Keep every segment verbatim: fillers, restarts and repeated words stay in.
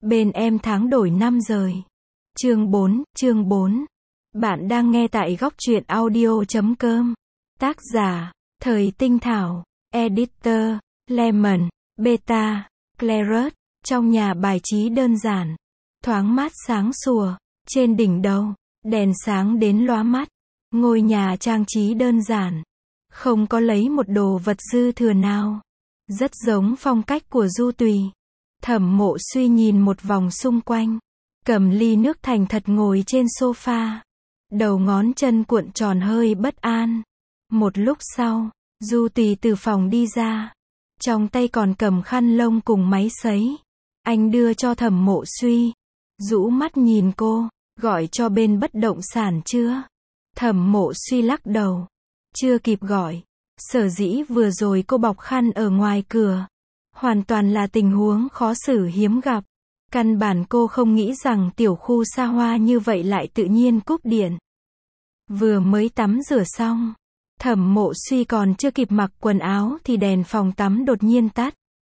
Bên em tháng đổi năm rời. Chương bốn, chương bốn. Bạn đang nghe tại góc truyện audio chấm com. Tác giả, Thời Tinh Thảo. Editor, Lemon, Beta, Claret. Trong nhà bài trí đơn giản. Thoáng mát sáng sủa. Trên đỉnh đầu, đèn sáng đến lóa mắt. Ngôi nhà trang trí đơn giản. Không có lấy một đồ vật dư thừa nào. Rất giống phong cách của Du Tùy. Thẩm Mộ Suy nhìn một vòng xung quanh. Cầm ly nước thành thật ngồi trên sofa. Đầu ngón chân cuộn tròn hơi bất an. Một lúc sau, Du Tùy từ phòng đi ra. Trong tay còn cầm khăn lông cùng máy sấy. Anh đưa cho Thẩm Mộ Suy. Rũ mắt nhìn cô, gọi cho bên bất động sản chưa? Thẩm Mộ Suy lắc đầu. Chưa kịp gọi. Sở dĩ vừa rồi cô bọc khăn ở ngoài cửa. Hoàn toàn là tình huống khó xử hiếm gặp. Căn bản cô không nghĩ rằng tiểu khu xa hoa như vậy lại tự nhiên cúp điện. Vừa mới tắm rửa xong. Thẩm Mộ Suy còn chưa kịp mặc quần áo thì đèn phòng tắm đột nhiên tắt.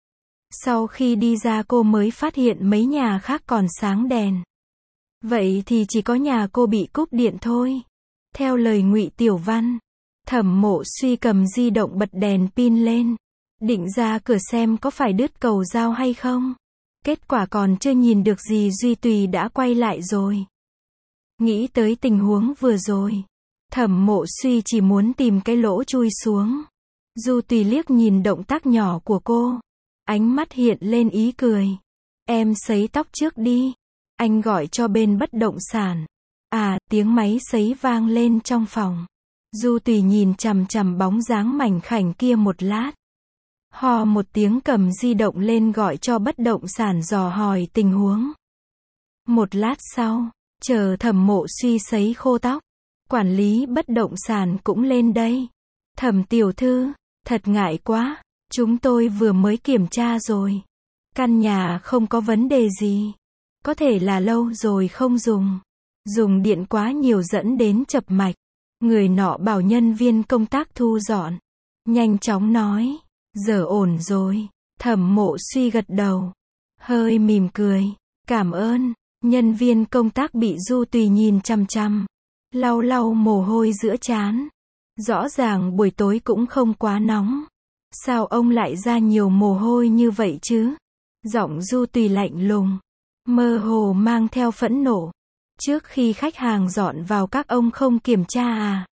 Sau khi đi ra cô mới phát hiện mấy nhà khác còn sáng đèn. Vậy thì chỉ có nhà cô bị cúp điện thôi. Theo lời Ngụy Tiểu Văn, Thẩm Mộ Suy cầm di động bật đèn pin lên. Định ra cửa xem có phải đứt cầu dao hay không. Kết quả còn chưa nhìn được gì Duy Tùy đã quay lại rồi. Nghĩ tới tình huống vừa rồi. Thẩm Mộ Suy chỉ muốn tìm cái lỗ chui xuống. Du Tùy liếc nhìn động tác nhỏ của cô. Ánh mắt hiện lên ý cười. Em sấy tóc trước đi. Anh gọi cho bên bất động sản. À, tiếng máy sấy vang lên trong phòng. Du Tùy nhìn chằm chằm bóng dáng mảnh khảnh kia một lát. Hò một tiếng cầm di động lên gọi cho bất động sản dò hỏi tình huống. Một lát sau, chờ Thẩm Mộ Suy sấy khô tóc. Quản lý bất động sản cũng lên đây. Thẩm tiểu thư, thật ngại quá. Chúng tôi vừa mới kiểm tra rồi. Căn nhà không có vấn đề gì. Có thể là lâu rồi không dùng. Dùng điện quá nhiều dẫn đến chập mạch. Người nọ bảo nhân viên công tác thu dọn. Nhanh chóng nói. Giờ ổn rồi. Thẩm Mộ Suy gật đầu. Hơi mỉm cười. Cảm ơn. Nhân viên công tác bị Du Tùy nhìn chăm chăm. Lau lau mồ hôi giữa trán. Rõ ràng buổi tối cũng không quá nóng. Sao ông lại ra nhiều mồ hôi như vậy chứ? Giọng Du Tùy lạnh lùng. Mơ hồ mang theo phẫn nộ. Trước khi khách hàng dọn vào các ông không kiểm tra à?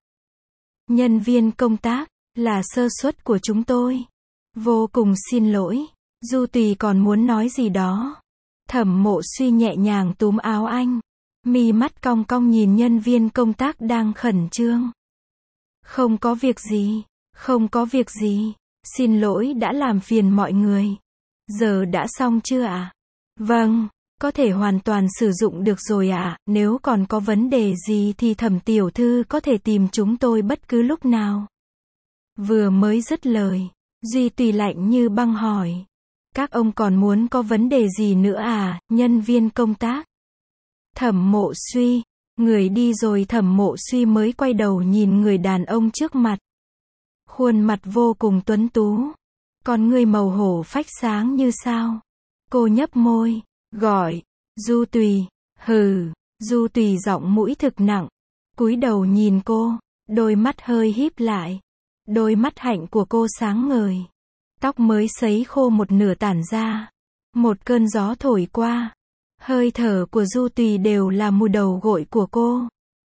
Nhân viên công tác, là sơ suất của chúng tôi. Vô cùng xin lỗi. Du Tùy còn muốn nói gì đó. Thẩm Mộ Suy nhẹ nhàng túm áo anh. Mi mắt cong cong nhìn nhân viên công tác đang khẩn trương. Không có việc gì. Không có việc gì. Xin lỗi đã làm phiền mọi người. Giờ đã xong chưa ạ? À? Vâng, có thể hoàn toàn sử dụng được rồi ạ. À. Nếu còn có vấn đề gì thì Thẩm tiểu thư có thể tìm chúng tôi bất cứ lúc nào. Vừa mới dứt lời, Duy Tùy lạnh như băng hỏi. Các ông còn muốn có vấn đề gì nữa à, nhân viên công tác? Thẩm Mộ Suy, người đi rồi Thẩm Mộ Suy mới quay đầu nhìn người đàn ông trước mặt. Khuôn mặt vô cùng tuấn tú. Con người màu hổ phách sáng như sao. Cô nhấp môi, gọi. Du Tùy. Hừ. Du Tùy giọng mũi thực nặng. Cúi đầu nhìn cô. Đôi mắt hơi híp lại. Đôi mắt hạnh của cô sáng ngời. Tóc mới sấy khô một nửa tản ra. Một cơn gió thổi qua. Hơi thở của Du Tùy đều là mùi đầu gội của cô.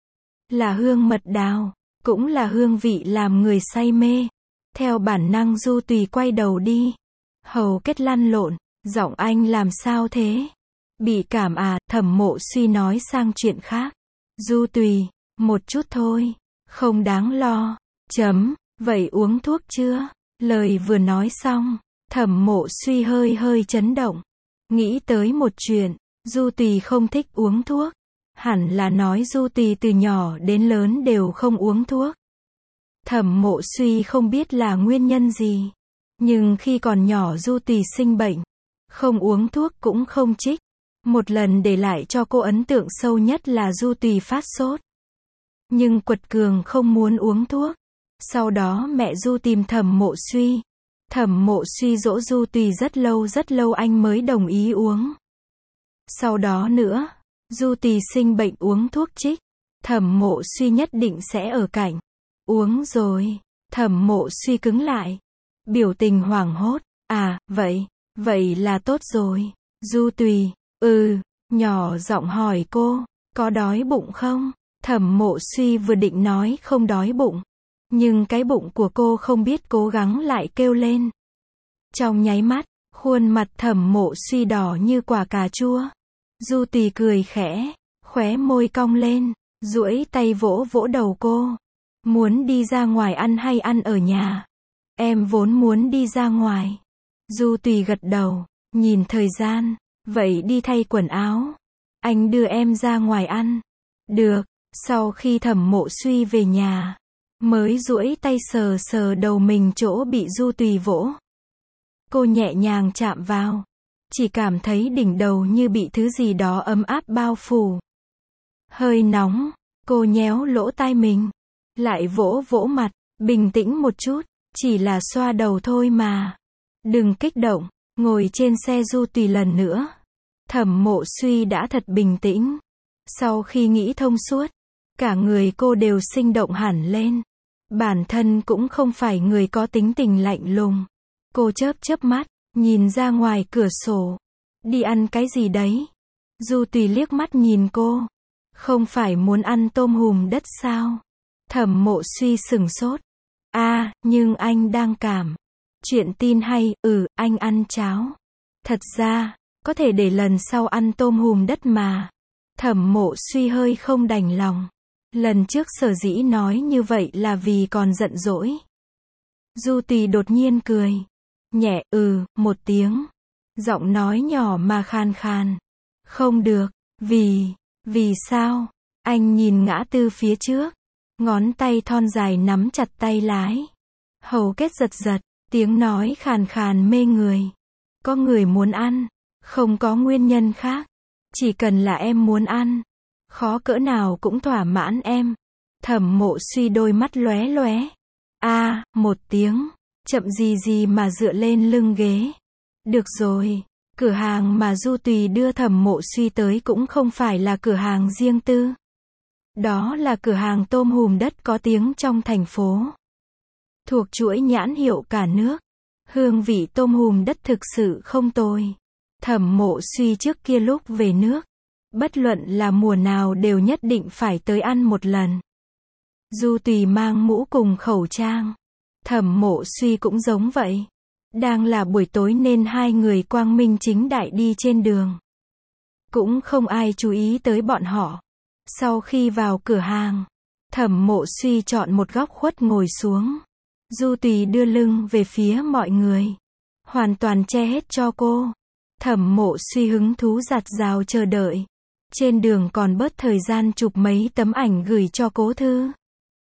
Là hương mật đào. Cũng là hương vị làm người say mê. Theo bản năng Du Tùy quay đầu đi. Hầu kết lăn lộn. Giọng anh làm sao thế? Bị cảm à? Thẩm Mộ Suy nói sang chuyện khác. Du Tùy, một chút thôi. Không đáng lo. Chấm. Vậy uống thuốc chưa? Lời vừa nói xong. Thẩm Mộ Suy hơi hơi chấn động. Nghĩ tới một chuyện. Du Tùy không thích uống thuốc. Hẳn là nói Du Tùy từ nhỏ đến lớn đều không uống thuốc. Thẩm Mộ Suy không biết là nguyên nhân gì. Nhưng khi còn nhỏ Du Tùy sinh bệnh. Không uống thuốc cũng không trích. Một lần để lại cho cô ấn tượng sâu nhất là Du Tùy phát sốt. Nhưng quật cường không muốn uống thuốc. Sau đó mẹ Du tìm Thẩm Mộ Suy. Thẩm Mộ Suy dỗ Du Tùy rất lâu rất lâu anh mới đồng ý uống. Sau đó nữa, Du Tùy sinh bệnh uống thuốc trích. Thẩm Mộ Suy nhất định sẽ ở cạnh. Uống rồi. Thẩm Mộ Suy cứng lại. Biểu tình hoảng hốt. À, vậy, vậy là tốt rồi. Du Tùy, ừ, nhỏ giọng hỏi cô, có đói bụng không? Thẩm Mộ Suy vừa định nói không đói bụng. Nhưng cái bụng của cô không biết cố gắng lại kêu lên. Trong nháy mắt, khuôn mặt Thẩm Mộ Suy đỏ như quả cà chua. Du Tùy cười khẽ, khóe môi cong lên, duỗi tay vỗ vỗ đầu cô. Muốn đi ra ngoài ăn hay ăn ở nhà? Em vốn muốn đi ra ngoài. Du Tùy gật đầu, nhìn thời gian, vậy đi thay quần áo. Anh đưa em ra ngoài ăn. Được, sau khi Thẩm Mộ Suy về nhà, mới duỗi tay sờ sờ đầu mình chỗ bị Du Tùy vỗ. Cô nhẹ nhàng chạm vào, chỉ cảm thấy đỉnh đầu như bị thứ gì đó ấm áp bao phủ. Hơi nóng, cô nhéo lỗ tai mình, lại vỗ vỗ mặt, bình tĩnh một chút, chỉ là xoa đầu thôi mà. Đừng kích động, ngồi trên xe Du Tùy lần nữa. Thẩm Mộ Suy đã thật bình tĩnh. Sau khi nghĩ thông suốt, cả người cô đều sinh động hẳn lên. Bản thân cũng không phải người có tính tình lạnh lùng. Cô chớp chớp mắt, nhìn ra ngoài cửa sổ. Đi ăn cái gì đấy? Du Tùy liếc mắt nhìn cô. Không phải muốn ăn tôm hùm đất sao? Thẩm Mộ Suy sửng sốt. À, nhưng anh đang cảm. Chuyện tin hay, ừ, anh ăn cháo. Thật ra, có thể để lần sau ăn tôm hùm đất mà. Thẩm Mộ Suy hơi không đành lòng. Lần trước sở dĩ nói như vậy là vì còn giận dỗi. Du Tùy đột nhiên cười. Nhẹ, ừ, một tiếng. Giọng nói nhỏ mà khan khan. Không được, vì, vì sao? Anh nhìn ngã tư phía trước. Ngón tay thon dài nắm chặt tay lái. Hầu kết giật giật, tiếng nói khàn khàn mê người. Có người muốn ăn, không có nguyên nhân khác. Chỉ cần là em muốn ăn, khó cỡ nào cũng thỏa mãn em. Thẩm Mộ Suy đôi mắt lóe lóe. A, một tiếng, chậm gì gì mà dựa lên lưng ghế. Được rồi, cửa hàng mà Du Tùy đưa Thẩm Mộ Suy tới cũng không phải là cửa hàng riêng tư. Đó là cửa hàng tôm hùm đất có tiếng trong thành phố. Thuộc chuỗi nhãn hiệu cả nước. Hương vị tôm hùm đất thực sự không tồi. Thẩm Mộ Suy trước kia lúc về nước, bất luận là mùa nào đều nhất định phải tới ăn một lần. Du Tùy mang mũ cùng khẩu trang. Thẩm Mộ Suy cũng giống vậy. Đang là buổi tối nên hai người quang minh chính đại đi trên đường. Cũng không ai chú ý tới bọn họ. Sau khi vào cửa hàng, Thẩm Mộ Suy chọn một góc khuất ngồi xuống. Du Tùy đưa lưng về phía mọi người, hoàn toàn che hết cho cô. Thẩm Mộ Suy hứng thú giạt rào chờ đợi. Trên đường còn bớt thời gian chụp mấy tấm ảnh gửi cho Cố Thư.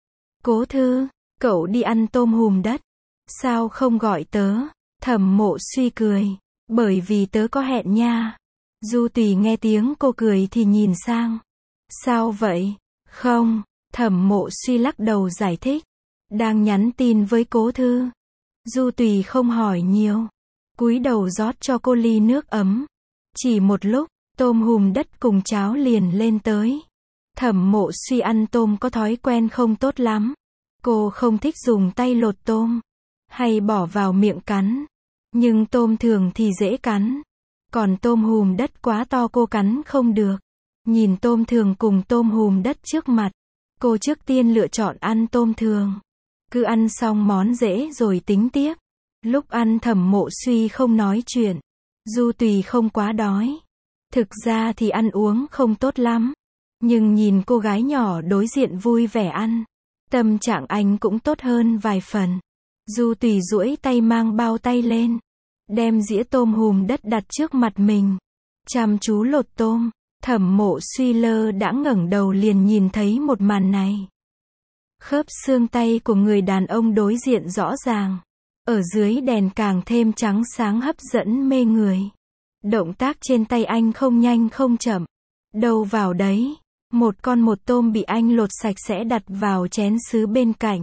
Cố Thư, cậu đi ăn tôm hùm đất. Sao không gọi tớ? Thẩm Mộ Suy cười. Bởi vì tớ có hẹn nha. Du Tùy nghe tiếng cô cười thì nhìn sang. Sao vậy? Không, Thẩm Mộ Suy lắc đầu giải thích. Đang nhắn tin với Cố Thư. Du Tùy không hỏi nhiều. Cúi đầu rót cho cô ly nước ấm. Chỉ một lúc, tôm hùm đất cùng cháo liền lên tới. Thẩm Mộ Suy ăn tôm có thói quen không tốt lắm. Cô không thích dùng tay lột tôm, hay bỏ vào miệng cắn. Nhưng tôm thường thì dễ cắn. Còn tôm hùm đất quá to cô cắn không được. Nhìn tôm thường cùng tôm hùm đất trước mặt, cô trước tiên lựa chọn ăn tôm thường. Cứ ăn xong món dễ rồi tính tiếp. Lúc ăn Thẩm Mộ Suy không nói chuyện. Du Tùy không quá đói. Thực ra thì ăn uống không tốt lắm. Nhưng nhìn cô gái nhỏ đối diện vui vẻ ăn, tâm trạng anh cũng tốt hơn vài phần. Du Tùy duỗi tay mang bao tay lên, đem dĩa tôm hùm đất đặt trước mặt mình, chăm chú lột tôm. Thẩm Mộ Suy lơ đãng ngẩng đầu liền nhìn thấy một màn này. Khớp xương tay của người đàn ông đối diện rõ ràng, ở dưới đèn càng thêm trắng sáng hấp dẫn mê người. Động tác trên tay anh không nhanh không chậm, đâu vào đấy. Một con một tôm bị anh lột sạch sẽ đặt vào chén sứ bên cạnh.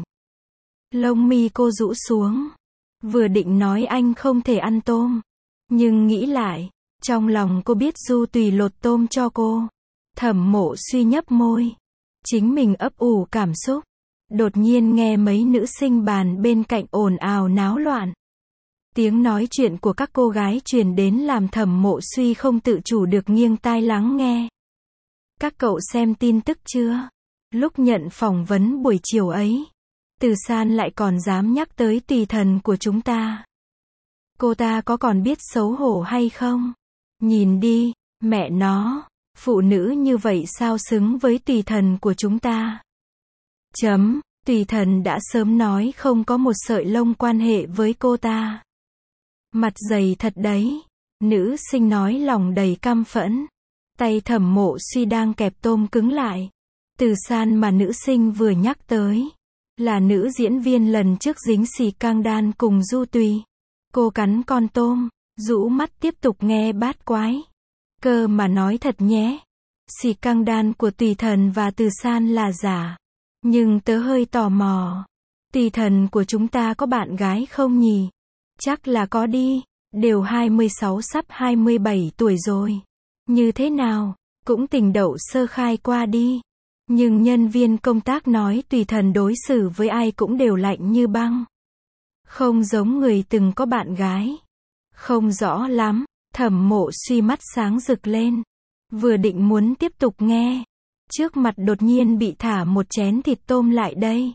Lông mi cô rũ xuống. Vừa định nói anh không thể ăn tôm, nhưng nghĩ lại, Trong lòng cô biết Du Tùy lột tôm cho cô. Thẩm Mộ Suy nhấp môi. Chính mình ấp ủ cảm xúc. Đột nhiên nghe mấy nữ sinh bàn bên cạnh ồn ào náo loạn. Tiếng nói chuyện của các cô gái truyền đến làm Thẩm Mộ Suy không tự chủ được nghiêng tai lắng nghe. Các cậu xem tin tức chưa? Lúc nhận phỏng vấn buổi chiều ấy, Từ San lại còn dám nhắc tới tùy thần của chúng ta. Cô ta có còn biết xấu hổ hay không? Nhìn đi, mẹ nó, phụ nữ như vậy sao xứng với tùy thần của chúng ta? Chấm, tùy thần đã sớm nói không có một sợi lông quan hệ với cô ta. Mặt dày thật đấy. Nữ sinh nói lòng đầy căm phẫn. Tay Thẩm Mộ Suy đang kẹp tôm cứng lại. Từ San mà nữ sinh vừa nhắc tới là nữ diễn viên lần trước dính xì cang đan cùng Du Tùy. Cô cắn con tôm, rũ mắt tiếp tục nghe bát quái. Cơ mà nói thật nhé, xì cang đan của Tùy Thần và Từ San là giả. Nhưng tớ hơi tò mò, Tùy Thần của chúng ta có bạn gái không nhỉ? Chắc là có đi, đều hai mươi sáu sắp hai mươi bảy tuổi rồi. Như thế nào, cũng tình đậu sơ khai qua đi. Nhưng nhân viên công tác nói Tùy Thần đối xử với ai cũng đều lạnh như băng. Không giống người từng có bạn gái. Không rõ lắm, Thẩm Mộ Suy mắt sáng rực lên. Vừa định muốn tiếp tục nghe. Trước mặt đột nhiên bị thả một chén thịt tôm lại đây.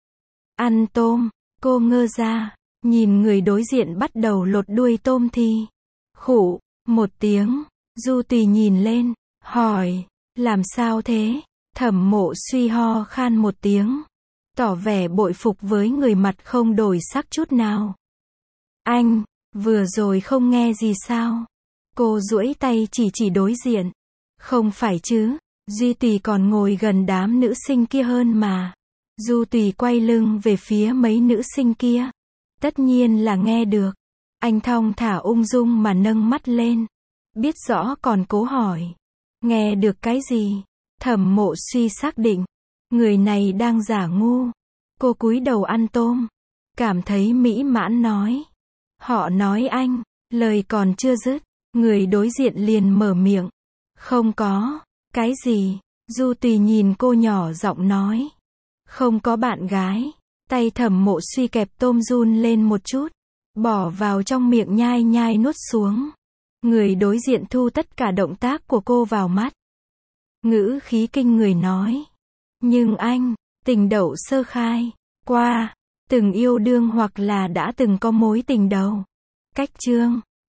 Ăn tôm, cô ngơ ra, nhìn người đối diện bắt đầu lột đuôi tôm thì. Khụ, một tiếng, Du Tùy nhìn lên, hỏi, làm sao thế? Thẩm Mộ Suy ho khan một tiếng, tỏ vẻ bội phục với người mặt không đổi sắc chút nào. Anh, vừa rồi không nghe gì sao? Cô duỗi tay chỉ chỉ đối diện. Không phải chứ, Duy Tùy còn ngồi gần đám nữ sinh kia hơn mà. Du Tùy quay lưng về phía mấy nữ sinh kia. Tất nhiên là nghe được. Anh thong thả ung dung mà nâng mắt lên. Biết rõ còn cố hỏi. Nghe được cái gì? Thẩm Mộ Suy xác định. Người này đang giả ngu. Cô cúi đầu ăn tôm. Cảm thấy mỹ mãn nói. Họ nói anh. Lời còn chưa dứt. Người đối diện liền mở miệng. Không có. Cái gì? Du Tùy nhìn cô nhỏ giọng nói. Không có bạn gái. Tay Thẩm Mộ Suy kẹp tôm run lên một chút. Bỏ vào trong miệng nhai nhai nuốt xuống. Người đối diện thu tất cả động tác của cô vào mắt. Ngữ khí kinh người nói. Nhưng anh, tình đậu sơ khai, qua, từng yêu đương hoặc là đã từng có mối tình đầu. Cách chương